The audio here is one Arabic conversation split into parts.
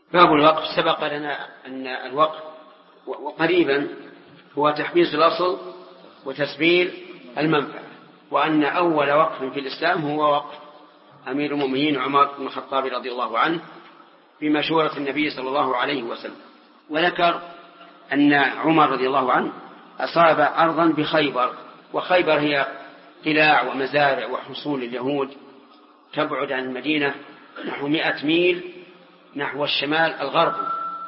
باب الوقف. سبق لنا أن الوقف قريبا هو تحبيس الأصل وتسبيل المنفعة، وأن أول وقف في الإسلام هو وقف أمير المؤمنين عمر بن الخطاب رضي الله عنه بمشورة النبي صلى الله عليه وسلم. وذكر أن عمر رضي الله عنه أصاب أرضا بخيبر، وخيبر هي قلاع ومزارع وحصول اليهود تبعد عن المدينة نحو 100 ميل نحو الشمال الغربي.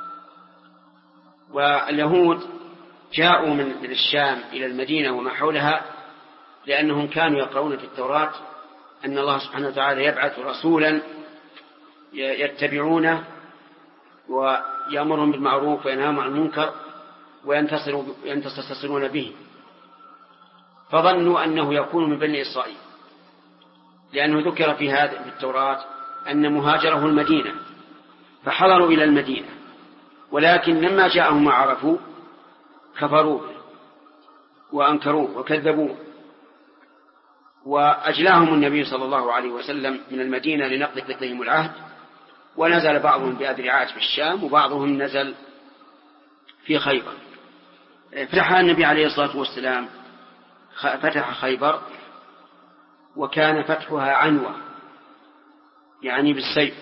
واليهود جاءوا من الشام إلى المدينة وما حولها لأنهم كانوا يقرؤون في التوراة أن الله سبحانه وتعالى يبعث رسولا يتبعونه ويأمرهم بالمعروف وينهاهم عن المنكر وينتصرون به، فظنوا أنه يكون من بني إسرائيل، لأنه ذكر في هذا في التوراة أن مهاجره المدينة، فحضروا إلى المدينة، ولكن لما جاءهم ما عرفوا كفروا وأنكروه وكذبوه، وأجلاهم النبي صلى الله عليه وسلم من المدينة لنقضهم العهد، ونزل بعضهم بأذرعات في الشام وبعضهم نزل في خيبر. فتح النبي عليه الصلاة والسلام فتح خيبر، وكان فتحها عنوة يعني بالسيف،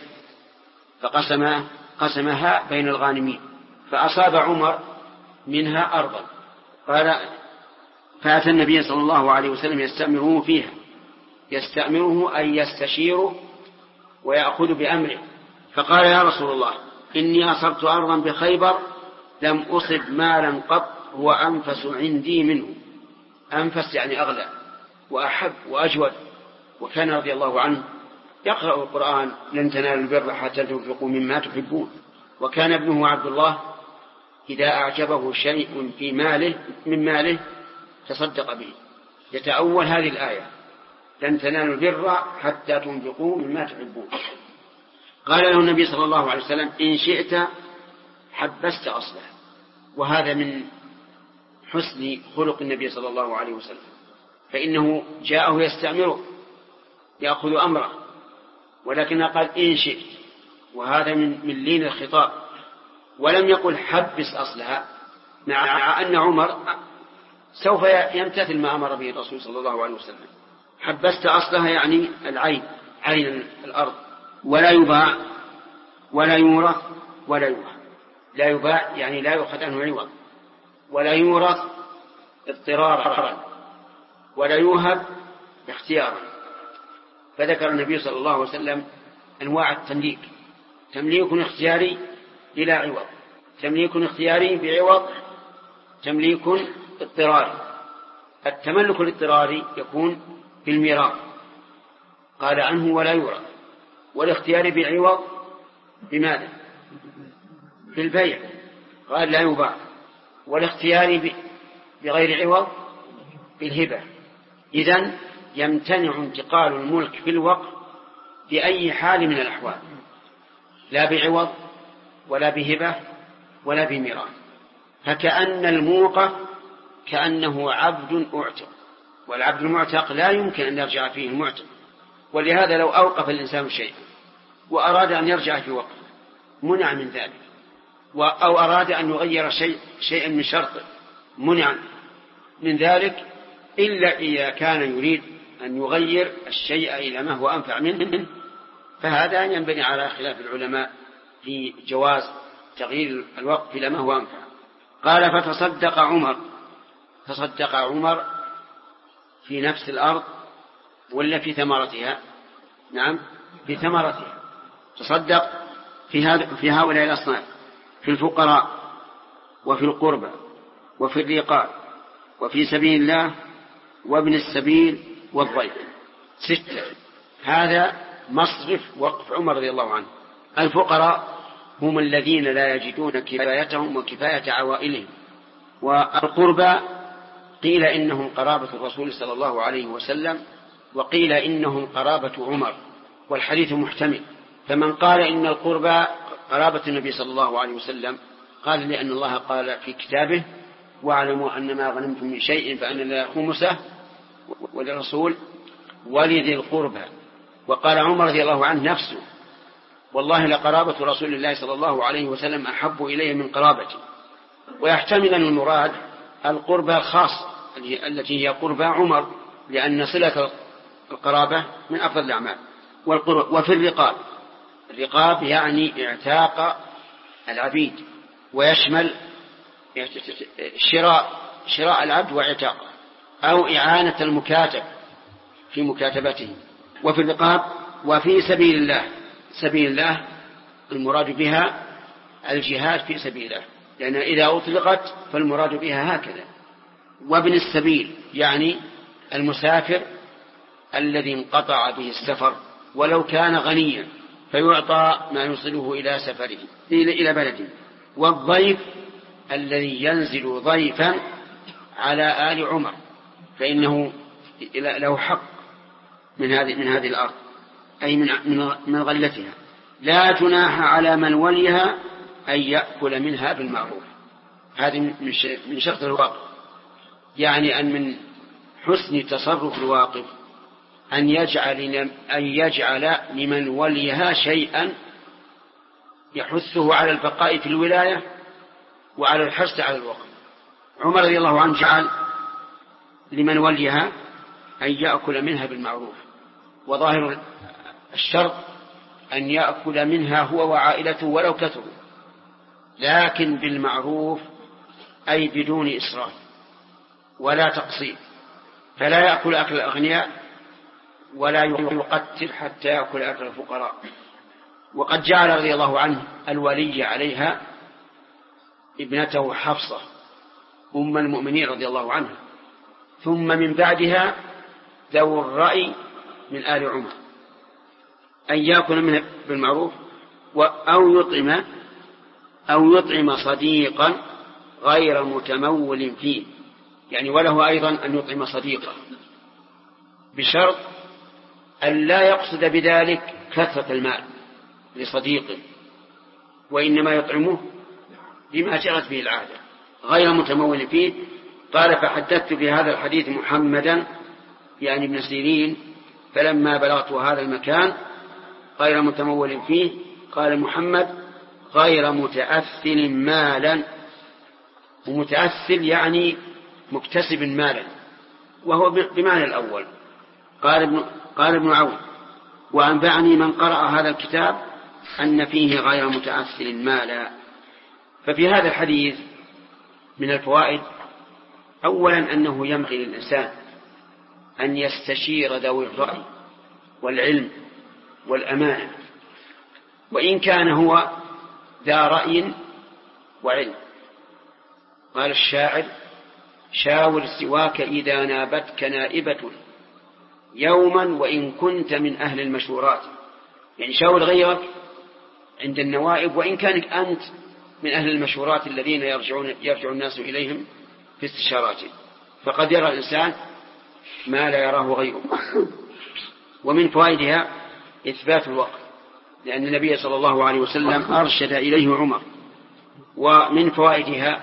فقسمها بين الغانمين، فأصاب عمر منها أرضا. قال فأتى النبي صلى الله عليه وسلم يستأمره فيها، يستأمره أي يستشيره ويأخذ بأمره، فقال يا رسول الله إني أصبت أرضا بخيبر لم أصب مالا قط هو أنفس عندي منه. أنفس يعني أغلى وأحب وأجود. وكان رضي الله عنه يقرأ القرآن لن تنالوا البر حتى تنفقوا مما تحبون. وكان ابنه عبد الله إذا أعجبه شيء من ماله تصدق به، يتأول هذه الآية لن تنالوا البر حتى تنفقوا مما تحبون. قال له النبي صلى الله عليه وسلم إن شئت حبست أصله. وهذا من حسن خلق النبي صلى الله عليه وسلم، فإنه جاءه يستأمره يأخذ أمره، ولكن قال إن شئت، وهذا من لين الخطاب، ولم يقل حبس أصلها، مع أن عمر سوف يمتثل ما أمر به الرسول صلى الله عليه وسلم. حبست أصلها يعني عين الأرض، ولا يباع ولا يورث ولا يوهب. لا يباع يعني لا يؤخذ عنه عوض، ولا يورث اضطرارا، ولا يوهب اختيارا. فذكر النبي صلى الله عليه وسلم أنواع التمليك: تمليك اختياري بلا عوض، تمليك اختياري بعوض، تمليك اضطراري. التملك الاضطراري يكون بالميراث قال عنه ولا يورث، والاختياري بعوض بماذا؟ بالبيع قال لا يباع، والاختياري بغير عوض بالهبة. إذن يمتنع انتقال الملك في الوقف بأي حال من الأحوال، لا بعوض ولا بهبة ولا بميراث. فكأن الموقف كأنه عبد أعتق، والعبد المعتق لا يمكن أن يرجع فيه المعتق. ولهذا لو أوقف الإنسان شيئا وأراد أن يرجع في وقفه منع من ذلك، أو أراد أن يغير شيئا من شرطه منع من ذلك، إلا إذا كان يريد أن يغير الشيء إلى ما هو أنفع منه، فهذا ينبني على خلاف العلماء في جواز تغيير الوقف إلى ما هو أنفع. قال فتصدق عمر في نفس الأرض ولا في ثمرتها؟ نعم في ثمرتها. تصدق في هؤلاء الأصناف: في الفقراء، وفي القربى، وفي الرقاب، وفي سبيل الله، وابن السبيل، والضيف. 6. هذا مصرف وقف عمر رضي الله عنه. الفقراء هم الذين لا يجدون كفايتهم وكفاية عوائلهم. والقربى قيل إنهم قرابة الرسول صلى الله عليه وسلم، وقيل إنهم قرابة عمر، والحديث محتمل. فمن قال إن القربى قرابة النبي صلى الله عليه وسلم قال لأن الله قال في كتابه: واعلموا أن ما غنمتم من شيء فأن لله خمسه وللرسول ولذي القربى. وقال عمر رضي الله عنه نفسه: والله لقرابة رسول الله صلى الله عليه وسلم أحب إليه من قرابتي. ويحتمل أن المراد القربى الخاص التي هي قربى عمر، لأن صلة القرابة من أفضل الأعمال. وفي الرقاب يعني اعتاق العبيد، ويشمل شراء العبد واعتاقه، أو إعانة المكاتب في مكاتبته. وفي الرقاب وفي سبيل الله المراد بها الجهاد في سبيل الله، لأن إذا أطلقت فالمراد بها هكذا. وابن السبيل يعني المسافر الذي انقطع به السفر ولو كان غنيا، فيعطى ما يوصله إلى سفره إلى بلده. والضيف الذي ينزل ضيفا على آل عمر، فإنه له حق من هذه الأرض، أي من غلتها. لا جناح على من وليها أن يأكل منها بالمعروف. هذه من شرط الواقف، يعني أن من حسن تصرف الواقف أن يجعل لمن وليها شيئا يحثه على البقاء في الولاية وعلى الحرص على الوقف. عمر رضي الله عنه جعل لمن وليها أن يأكل منها بالمعروف، وظاهر الشرط أن يأكل منها هو وعائلته ولو كثروا، لكن بالمعروف أي بدون إسراف ولا تقصير، فلا يأكل أكل الأغنياء ولا يقتل حتى يأكل أكل الفقراء. وقد جعل رضي الله عنه الولي عليها ابنته حفصة أم المؤمنين رضي الله عنها، ثم من بعدها ذو الرأي من آل عمر أن يأكل منها بالمعروف أو يطعم صديقا غير متمول فيه، يعني وله أيضا أن يطعم صديقا، بشرط أن لا يقصد بذلك كثرة المال لصديقه، وإنما يطعمه بما جرت به العادة غير متمول فيه. قال فحدثت بهذا الحديث محمدا يعني ابن سيرين، فلما بلغت هذا المكان غير متمول فيه قال محمد غير متأثل مالا. ومتأثل يعني مكتسب مالا، وهو بمعنى الأول. قال ابن عون وأنبعني من قرأ هذا الكتاب أن فيه غير متأثل مالا. ففي هذا الحديث من الفوائد أولا أنه ينبغي للإنسان أن يستشير ذوي الرأي والعلم والأمانة، وإن كان هو ذا رأي وعلم. قال الشاعر شاور سواك إذا نابتك نائبة يوما وإن كنت من أهل المشورات، يعني شاور غيرك عند النوائب وإن كانت أنت من أهل المشورات الذين يرجع الناس إليهم في استشاراتهم، فقد يرى الإنسان ما لا يراه غيره. ومن فوائدها إثبات الوقف، لأن النبي صلى الله عليه وسلم أرشد إليه عمر. ومن فوائدها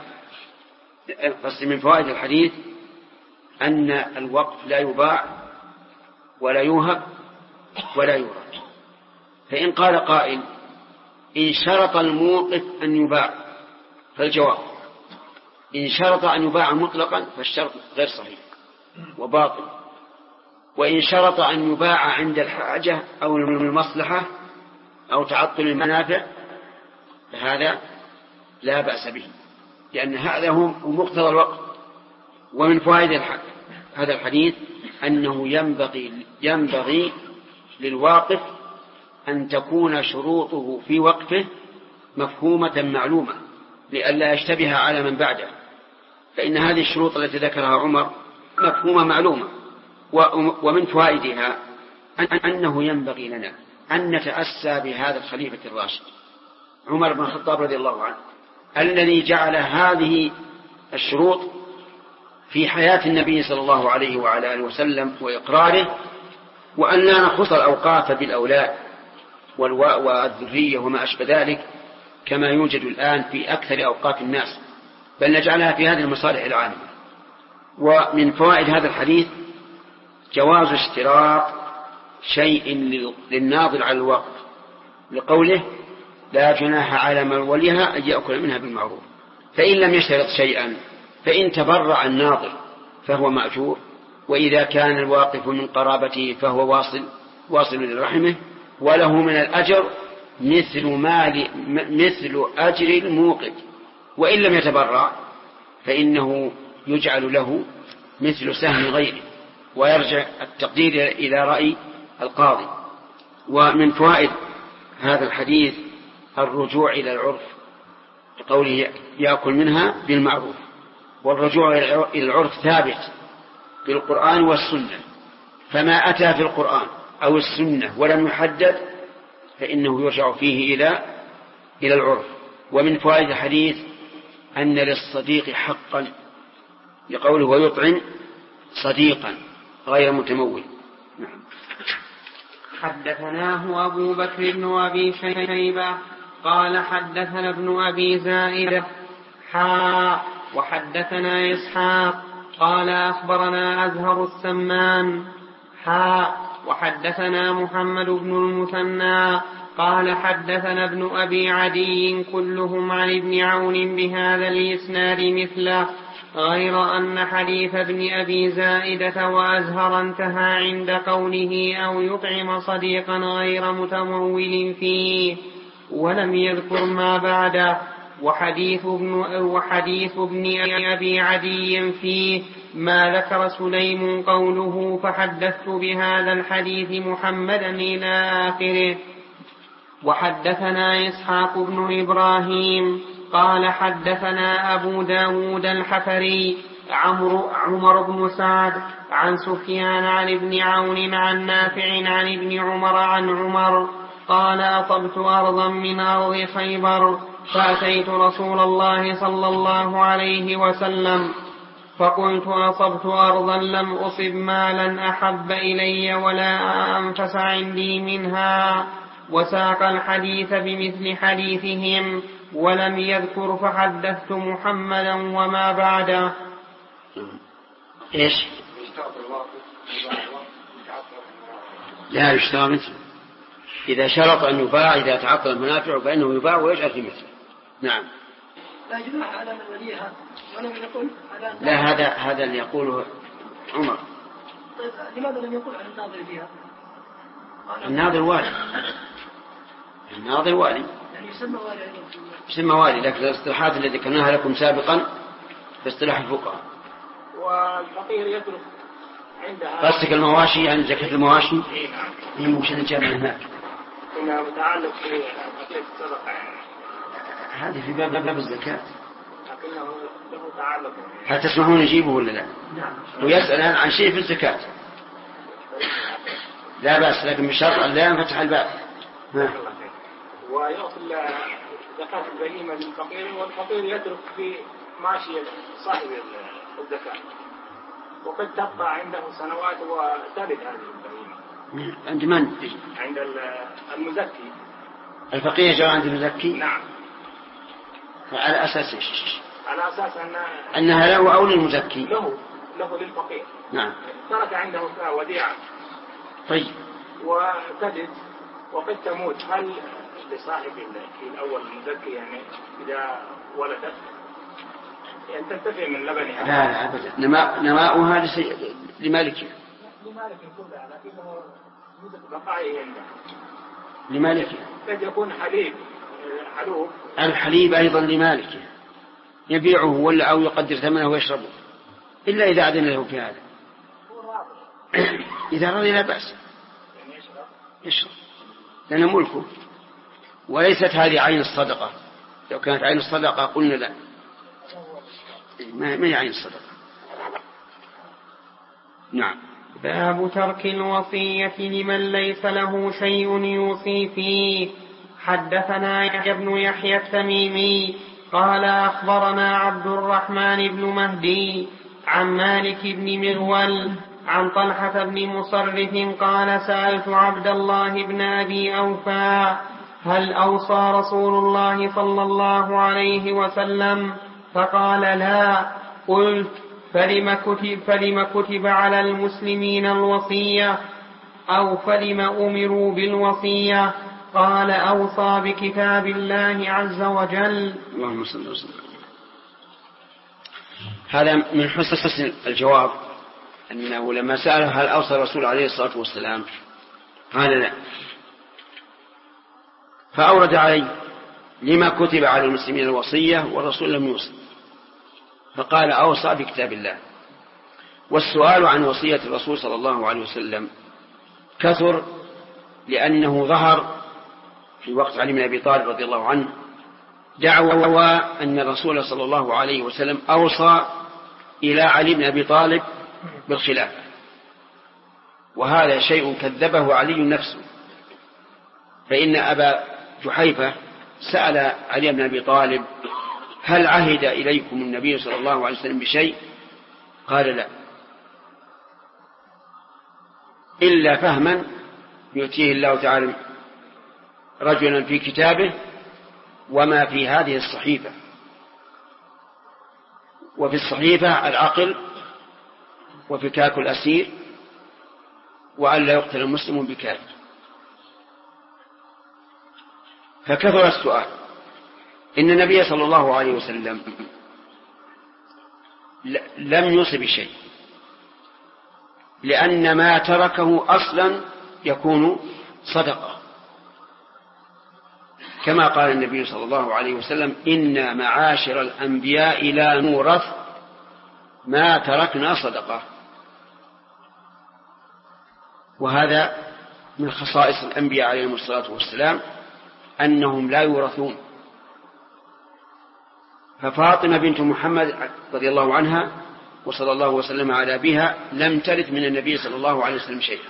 من فوائد الحديث أن الوقف لا يباع ولا يوهب ولا يورث. فإن قال قائل إن شرط الموقف أن يباع فالجواب إن شرط أن يباع مطلقا فالشرط غير صحيح وباطل، وإن شرط أن يباع عند الحاجة أو المصلحة أو تعطل المنافع فهذا لا بأس به، لأن هذا هو مقتضى الوقت. ومن فوائد هذا الحديث أنه ينبغي للواقف أن تكون شروطه في وقفه مفهومة معلومة لئلا يشتبه على من بعده، فإن هذه الشروط التي ذكرها عمر مفهومة معلومة. ومن فوائدها أنه ينبغي لنا أن نتأسى بهذا الخليفة الراشد عمر بن الخطاب رضي الله عنه الذي جعل هذه الشروط في حياة النبي صلى الله عليه وعلى آله وسلم وإقراره، وأن لا نخص الأوقاف بالأولاد والذرية وما أشبه ذلك كما يوجد الآن في أكثر أوقاف الناس، بل نجعلها في هذه المصالح العامة. ومن فوائد هذا الحديث جواز اشتراط شيء للناظر على الوقف لقوله لا جناح على من وليها أن يأكل منها بالمعروف. فإن لم يشترط شيئا فإن تبرع الناظر فهو مأجور، وإذا كان الواقف من قرابته فهو واصل لرحمه، وله من الأجر مثل أجر الموقف. وإن لم يتبرع فإنه يجعل له مثل سهم غيره، ويرجع التقدير إلى رأي القاضي. ومن فوائد هذا الحديث الرجوع إلى العرف، قوله يأكل منها بالمعروف، والرجوع إلى العرف ثابت بالقرآن والسنة، فما أتى في القرآن أو السنة ولم يحدد فإنه يرجع فيه إلى العرف. ومن فوائد الحديث أن للصديق حقا، لقوله ويطعم صديقا غير متمول. نعم. حدثناه أبو بكر بن أبي شيبة قال حدثنا ابن أبي زائدة وحدثنا إسحاق قال أخبرنا أزهر السمان وحدثنا محمد بن المثنى قال حدثنا ابن أبي عدي كلهم عن ابن عون بهذا الإسناد مثله، غير أن حديث ابن أبي زائدة وأزهر انتهى عند قوله أو يطعم صديقا غير متمول فيه، ولم يذكر ما بعده. وحديث ابن أبي عدي فيه ما ذكر سليم قوله فحدثت بهذا الحديث محمدا إلى آخره. وحدثنا إسحاق بن إبراهيم قال حدثنا أبو داود الحفري عمر بن سعد عن سفيان عن ابن عون عن نافع عن ابن عمر عن عمر قال أصبت أرضا من أرض خيبر فأتيت رسول الله صلى الله عليه وسلم فقلت أصبت أرضا لم أصب مالا أحب إلي ولا أنفس عندي منها، وساق الحديث بمثل حديثهم ولم يذكر فحدثت محمدا وما بعده. إيش؟ لا يشترى مثله، إذا شرط أن يباع إذا تعطل المنافع فإنه يباع ويجعل في مثله. نعم. لا جناح على من وليها ولم يقل على لا، هذا اللي يقوله عمر. طيب لماذا لم يقل عن الناظر فيها؟ الناظر والي يعني يسمى والي، لكن الاصطلاحات التي ذكرناها لكم سابقا باصطلاح الفقهاء. والفقير يترك عندها قصدك المواشي، يعني زكاة المواشي؟ إيه نعم. هي ممكن نجاب من هناك. إنها متعلق بزكاة الصدقة يعني. هذه في باب الزكاة. لكنه له تعلق. هل تسمحون نجيبه ولا لا؟ نعم. ويسأل عن شيء في الزكاة. لا بأس، لكن بشرط أن لا ينفتح الباب. ويأخذ زكاة البهيمة للفقير، والفقير يترك في ماشي صاحب الزكاة، وقد تبقى عنده سنوات وترد هذه البهيمة. عند من؟ عند المزكي. الفقير جاء عند المزكي؟ نعم. على أساس إيش؟ على أساس أنها له أو للمزكي؟ له للفقير. نعم. ترك عنده وديعة. طيب. وتجد وقد تموت، هل لصاحب الأول المزكي يعني إذا ولدت يعني تنتفع من لبنها؟ لا أبدا، نماؤها لمالكها. كلها، لكنه بقائه عنده لمالكها. قد يكون حليب الحليب أيضا لمالكه، يبيعه ولا أو يقدر ثمنه ويشربه، إلا إذا أذن له في هذا. إذا رضي لا بأس يشرب لأنه ملكه، وليست هذه عين الصدقة. لو كانت عين الصدقة قلنا لا، ما هي عين الصدقة. نعم. باب ترك الوصية لمن ليس له شيء يوصي فيه. حدثنا يحيى بن يحيى التميمي قال أخبرنا عبد الرحمن بن مهدي عن مالك بن مغول عن طلحة بن مصرف قال سألت عبد الله بن أبي أوفى هل أوصى رسول الله صلى الله عليه وسلم؟ فقال لا. قلت فلم كتب على المسلمين الوصية أو فلم أمروا بالوصية؟ قال أوصى بكتاب الله عز وجل. اللهم صل وسلم. هذا من حسن الجواب، أنه لما سأله هل أوصى الرسول عليه الصلاة والسلام قال لا، فأورد عليه لما كتب على المسلمين الوصية والرسول لم يوصي، فقال أوصى بكتاب الله. والسؤال عن وصية الرسول صلى الله عليه وسلم كثر، لأنه ظهر في وقت علي بن أبي طالب رضي الله عنه دعوى أن الرسول صلى الله عليه وسلم أوصى إلى علي بن أبي طالب بالخلافة، وهذا شيء كذبه علي نفسه، فإن أبا جحيفة سأل علي بن أبي طالب هل عهد إليكم النبي صلى الله عليه وسلم بشيء؟ قال لا، إلا فهما يؤتيه الله تعالى رجلا في كتابه وما في هذه الصحيفة. وفي الصحيفة العقل وفكاك الأسير وأن لا يقتل المسلم بكافر. فكثر السؤال. إن النبي صلى الله عليه وسلم لم يوصي بشيء، لأن ما تركه أصلا يكون صدقة، كما قال النبي صلى الله عليه وسلم إنا معاشر الأنبياء لا نورث ما تركنا صدقة. وهذا من خصائص الأنبياء عليهم الصلاة والسلام أنهم لا يورثون. ففاطمة بنت محمد رضي الله عنها وصلى الله وسلم على بها لم ترث من النبي صلى الله عليه وسلم شيئا.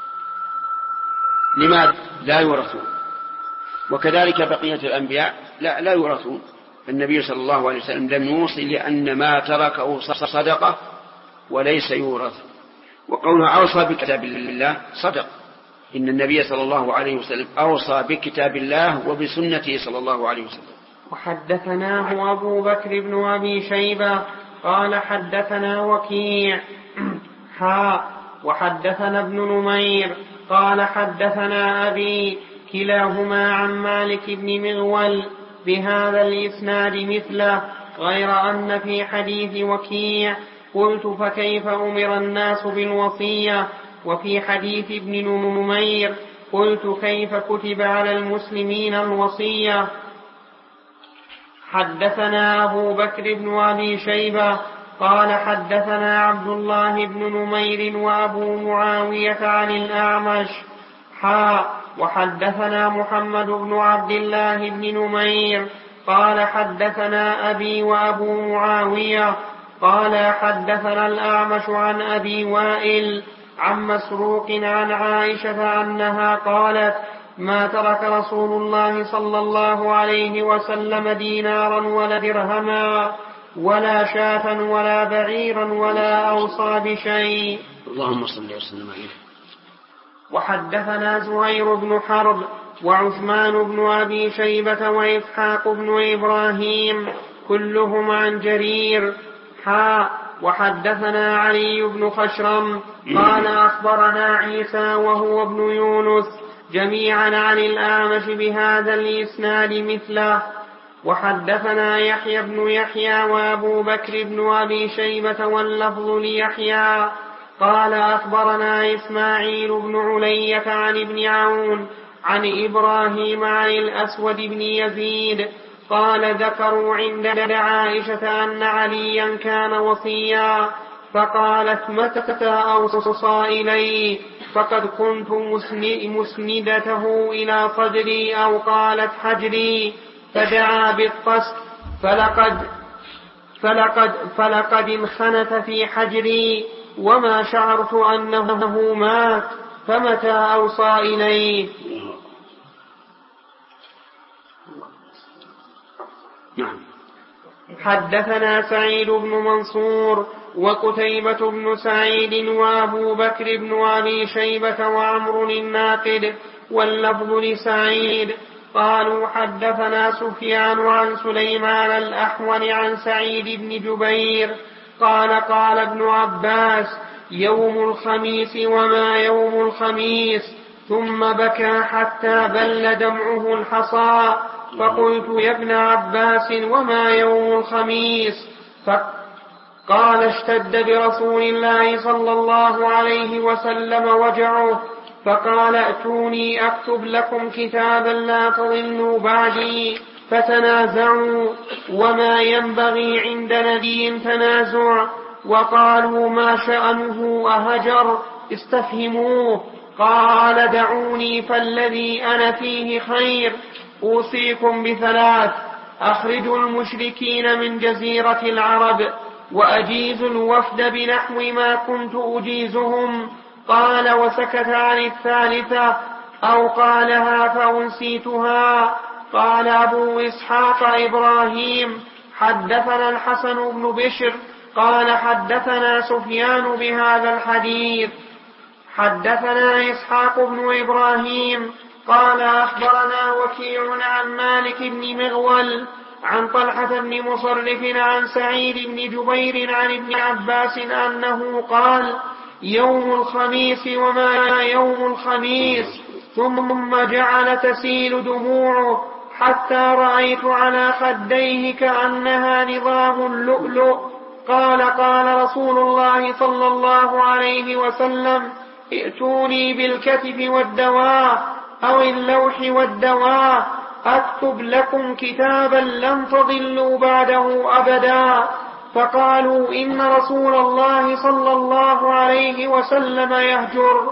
لماذا؟ لا يورثون. وكذلك بقية الأنبياء لا يورثون. النبي صلى الله عليه وسلم لم يوصي لأن ما تركه صدقة وليس يورث. وقوله أوصى بكتاب الله صدق، إن النبي صلى الله عليه وسلم أوصى بكتاب الله وبسنته صلى الله عليه وسلم. وحدثناه أبو بكر بن أبي شيبة قال حدثنا وكيع وحدثنا ابن نمير قال حدثنا أبي كلاهما عن مالك بن مغول بهذا الإسناد مثله، غير أن في حديث وكيع قلت فكيف أمر الناس بالوصية، وفي حديث ابن نمير قلت كيف كتب على المسلمين الوصية. حدثنا أبو بكر بن أبي شيبة قال حدثنا عبد الله بن نمير وأبو معاوية عن الأعمش وحدثنا محمد بن عبد الله بن نمير قال حدثنا أبي وأبو معاوية قال حدثنا الأعمش عن أبي وائل عن مسروق عن عائشة أنها قالت ما ترك رسول الله صلى الله عليه وسلم دينارا ولا درهما ولا شاة ولا بعيرا ولا أوصى بشيء. اللهم صل وسلم عليه. وحدثنا زهير بن حرب وعثمان بن أبي شيبة وإسحاق بن إبراهيم كلهم عن جرير وحدثنا علي بن خشرم قال أخبرنا عيسى وهو ابن يونس جميعا عن الأعمش بهذا الإسناد مثله. وحدثنا يحيى بن يحيى وأبو بكر بن أبي شيبة واللفظ ليحيى قال أخبرنا إسماعيل بن علية عن ابن عون عن إبراهيم عن الأسود بن يزيد قال ذكروا عند عائشة أن عليا كان وصيا فقالت متى أوصى إلي فقد كنت مسندته إلى صدري أو قالت حجري فدعا بالقسط فلقد انخنت في حجري وما شعرت أنه مات فمتى أوصى إليه. حدثنا سعيد بن منصور وقتيبة بن سعيد وأبو بكر بن أبي شيبة وعمر الناقد واللفظ لسعيد قالوا حدثنا سفيان عن سليمان الأحول عن سعيد بن جبير قال ابن عباس يوم الخميس وما يوم الخميس ثم بكى حتى بل دمعه الحصى. فقلت يا ابن عباس وما يوم الخميس؟ قال اشتد برسول الله صلى الله عليه وسلم وجعه، فقال ائتوني أكتب لكم كتابا لا تضلوا بعدي. فتنازعوا، وما ينبغي عند نبي تنازع، وقالوا ما شأنه أهجر؟ استفهموه. قال دعوني فالذي أنا فيه خير. أوصيكم بثلاث: أخرجوا المشركين من جزيرة العرب، وأجيزوا الوفد بنحو ما كنت أجيزهم. قال وسكت عن الثالثة، أو قالها فأنسيتها. قال أبو إسحاق إبراهيم حدثنا الحسن بن بشر قال حدثنا سفيان بهذا الحديث. حدثنا إسحاق بن إبراهيم قال أخبرنا وكيع عن مالك بن مغول عن طلحة بن مصرف عن سعيد بن جبير عن ابن عباس أنه قال يوم الخميس وما يوم الخميس. ثم جعل تسيل دموعه حتى رأيت على خديه كأنها نظام اللؤلؤ. قال قال رسول الله صلى الله عليه وسلم ائتوني بالكتف والدواء أو اللوح والدواء أكتب لكم كتابا لن تضلوا بعده أبدا. فقالوا إن رسول الله صلى الله عليه وسلم يهجر.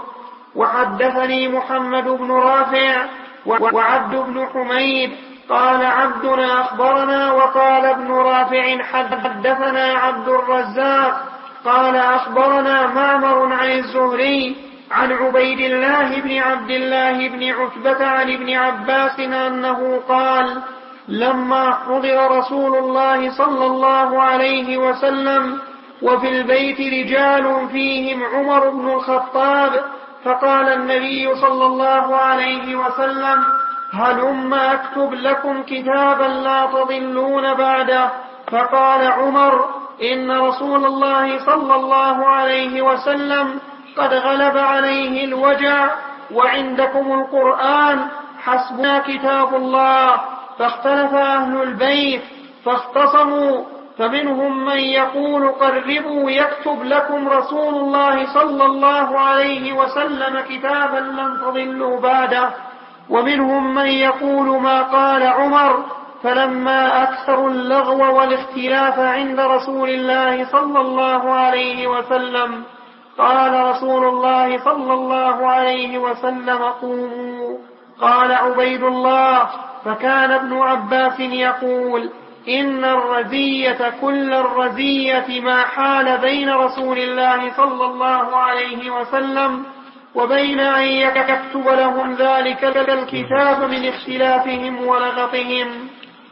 وحدثني محمد بن رافع وعبد بن حميد قال عبدنا أخبرنا، وقال ابن رافع حدثنا عبد الرزاق قال أخبرنا معمر عن الزهري عن عبيد الله بن عبد الله بن عتبة عن ابن عباس أنه قال لما حضر رسول الله صلى الله عليه وسلم وفي البيت رجال فيهم عمر بن الخطاب، فقال النبي صلى الله عليه وسلم هلم أكتب لكم كتابا لا تضلون بعده. فقال عمر إن رسول الله صلى الله عليه وسلم قد غلب عليه الوجع وعندكم القرآن، حسبنا كتاب الله. فاختلف أهل البيت فاختصموا، فمنهم من يقول قربوا يكتب لكم رسول الله صلى الله عليه وسلم كتابا لن تضلوا بعده، ومنهم من يقول ما قال عمر. فلما أكثروا اللغو والاختلاف عند رسول الله صلى الله عليه وسلم قال رسول الله صلى الله عليه وسلم قوموا. قال عبيد الله فكان ابن عباس يقول إن الرزية كل الرزية ما حال بين رسول الله صلى الله عليه وسلم وبين أن يكتب لهم ذلك الكتاب من اختلافهم ولغطهم.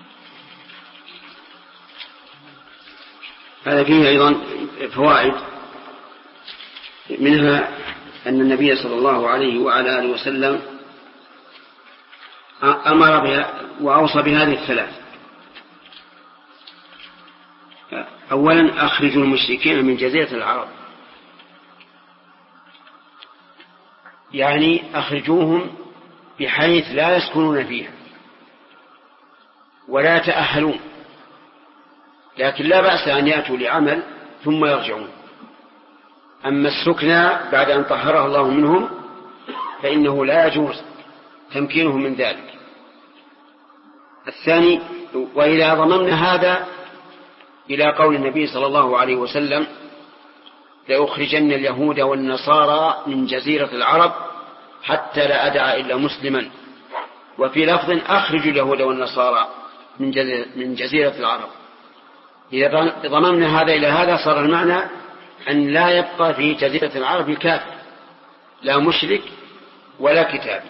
هذا فيه أيضا فوائد، منها أن النبي صلى الله عليه وعلى آله وسلم أمر بها وأوصى بهذه الثلاث: أولا أخرجوا المشركين من جزيرة العرب، يعني أخرجوهم بحيث لا يسكنون فيها ولا يتأهلون، لكن لا بأس أن يأتوا لعمل ثم يرجعون. أما السكنى بعد أن طهره الله منهم فإنه لا يجوز تمكينهم من ذلك. الثاني: وإذا ضممنا هذا إلى قول النبي صلى الله عليه وسلم لأخرجن اليهود والنصارى من جزيرة العرب حتى لا أدع إلا مسلما، وفي لفظ أخرجوا اليهود والنصارى من جزيرة العرب. إذا ضممنا هذا إلى هذا صار المعنى أن لا يبقى في جزيرة العرب كافر، لا مشرك ولا كتاب.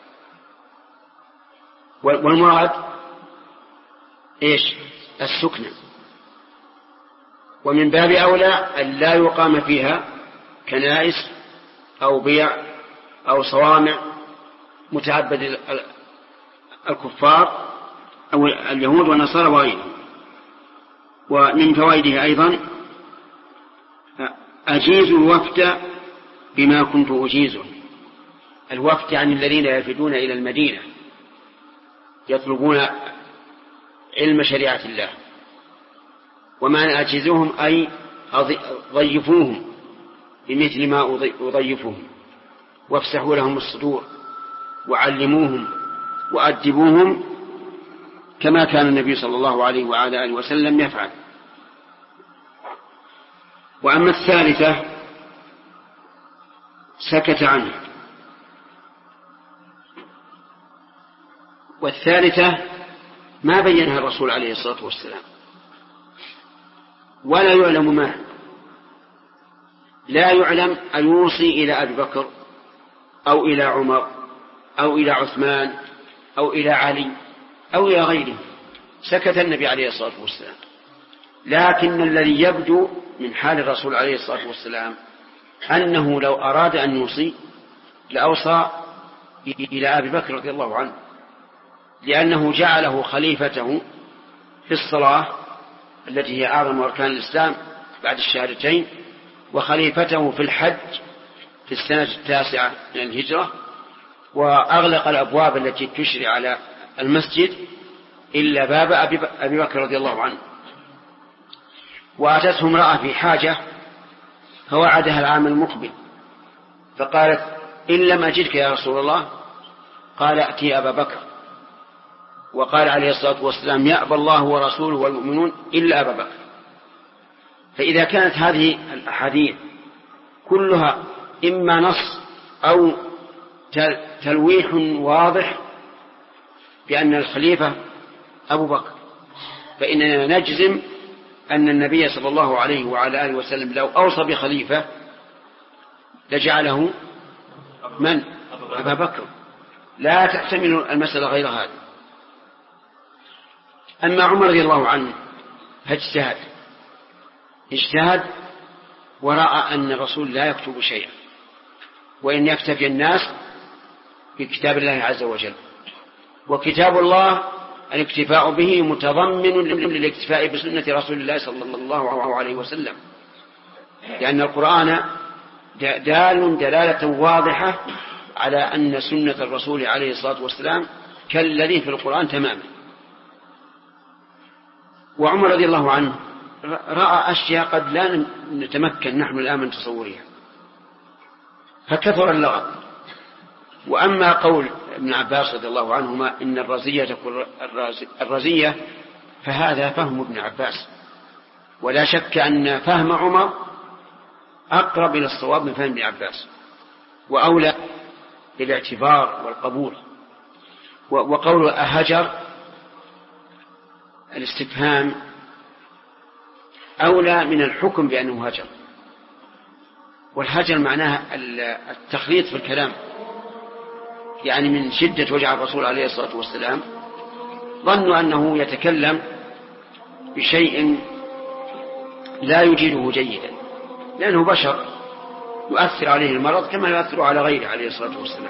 والمراد إيش؟ السكنة، ومن باب أولى أن لا يقام فيها كنائس أو بيع أو صوامع متعبد الكفار أو اليهود والنصارى وغيرهم. ومن فوائده أيضا أجيز الوفد بما كنت أجيزه، الوفد يعني الذين يفدون إلى المدينة يطلبون علم شريعة الله، وما أجزوهم أي ضيفوهم بمثل ما أضيفوهم، وافسحوا لهم الصدور، وعلموهم وأدبوهم كما كان النبي صلى الله عليه وعلى آله وسلم يفعل. وأما الثالثة سكت عنه. والثالثة ما بينها الرسول عليه الصلاة والسلام، ولا يعلم ما، لا يعلم أن يوصي إلى أبي بكر أو إلى عمر أو إلى عثمان أو إلى علي أو إلى غيره، سكت النبي عليه الصلاة والسلام. لكن الذي يبدو من حال الرسول عليه الصلاة والسلام أنه لو أراد أن يوصي لأوصى إلى أبي بكر رضي الله عنه، لأنه جعله خليفته في الصلاة التي هي أعظم أركان الإسلام بعد الشهادتين، وخليفته في الحج في السنة 9 من الهجرة، وأغلق الأبواب التي تشري على المسجد إلا باب أبي بكر رضي الله عنه. وأتته امرأة في حاجة فوعدها العام المقبل، فقالت إن لم أجدك يا رسول الله قال أتي أبا بكر، وقال عليه الصلاة والسلام يأبى الله ورسوله والمؤمنون إلا أبا بكر. فإذا كانت هذه الأحاديث كلها إما نص أو تلويح واضح بأن الخليفة أبو بكر، فإننا نجزم أن النبي صلى الله عليه وعلى آله وسلم لو أوصى بخليفة لجعله من؟ أبا بكر، لا تحتمل المسألة غير هذا. أما عمر رضي الله عنه اجتهد ورأى أن الرسول لا يكتب شيئا، وإن يكتفي الناس بكتاب الله عز وجل، وكتاب الله الاكتفاء به متضمن للاكتفاء بسنة رسول الله صلى الله عليه وسلم، لأن القرآن دال دلالة واضحة على أن سنة الرسول عليه الصلاة والسلام كالذي في القرآن تماما. وعمر رضي الله عنه رأى أشياء قد لا نتمكن نحن الآن من تصورها، فكثر اللغط. وأما قول ابن عباس رضي الله عنهما إن الرزية تكون الرزية، فهذا فهم ابن عباس، ولا شك أن فهم عمر أقرب إلى الصواب من فهم ابن عباس، وأولى للاعتبار والقبول. وقول أهجر الاستفهام أولى من الحكم بأنه هجر، والهجر معناها التخليط في الكلام، يعني من شدة وجع الرسول عليه الصلاة والسلام ظنوا أنه يتكلم بشيء لا يجيده جيدا، لأنه بشر يؤثر عليه المرض كما يؤثر على غيره عليه الصلاة والسلام.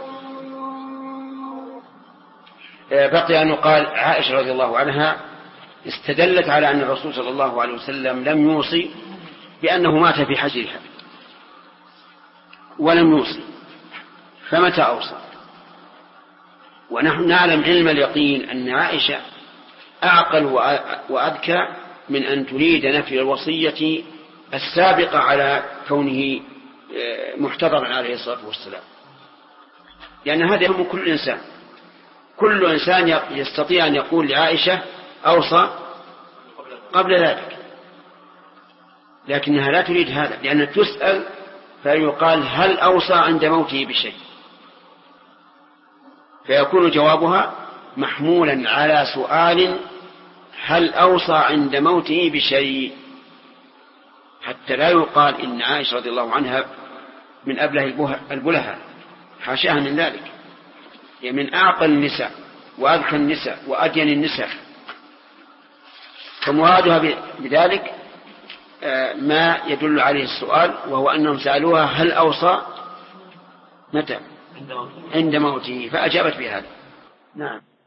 بقي أن يقال عائشة رضي الله عنها استدلت على أن الرسول صلى الله عليه وسلم لم يوصي بأنه مات في حجرها ولم يوصي، فمتى أوصى؟ ونحن نعلم علم اليقين أن عائشة أعقل وأذكى من أن تريد نفي الوصية السابقة على كونه محتضرا عليه الصلاة والسلام، لأن هذا يهم كل إنسان يستطيع أن يقول لعائشة أوصى قبل ذلك، لكنها لا تريد هذا، لأنها تسأل فيقال هل أوصى عند موته بشيء، فيكون جوابها محمولا على سؤال هل أوصى عند موته بشيء، حتى لا يقال إن عائشة رضي الله عنها من أبله البلهاء، حاشاها من ذلك، هي من أعقل النساء وأذكى النساء وأدين النساء. فمرادها بذلك ما يدل عليه السؤال، وهو أنهم سألوها هل أوصى متى؟ عند موته، فأجابت بهذا. نعم.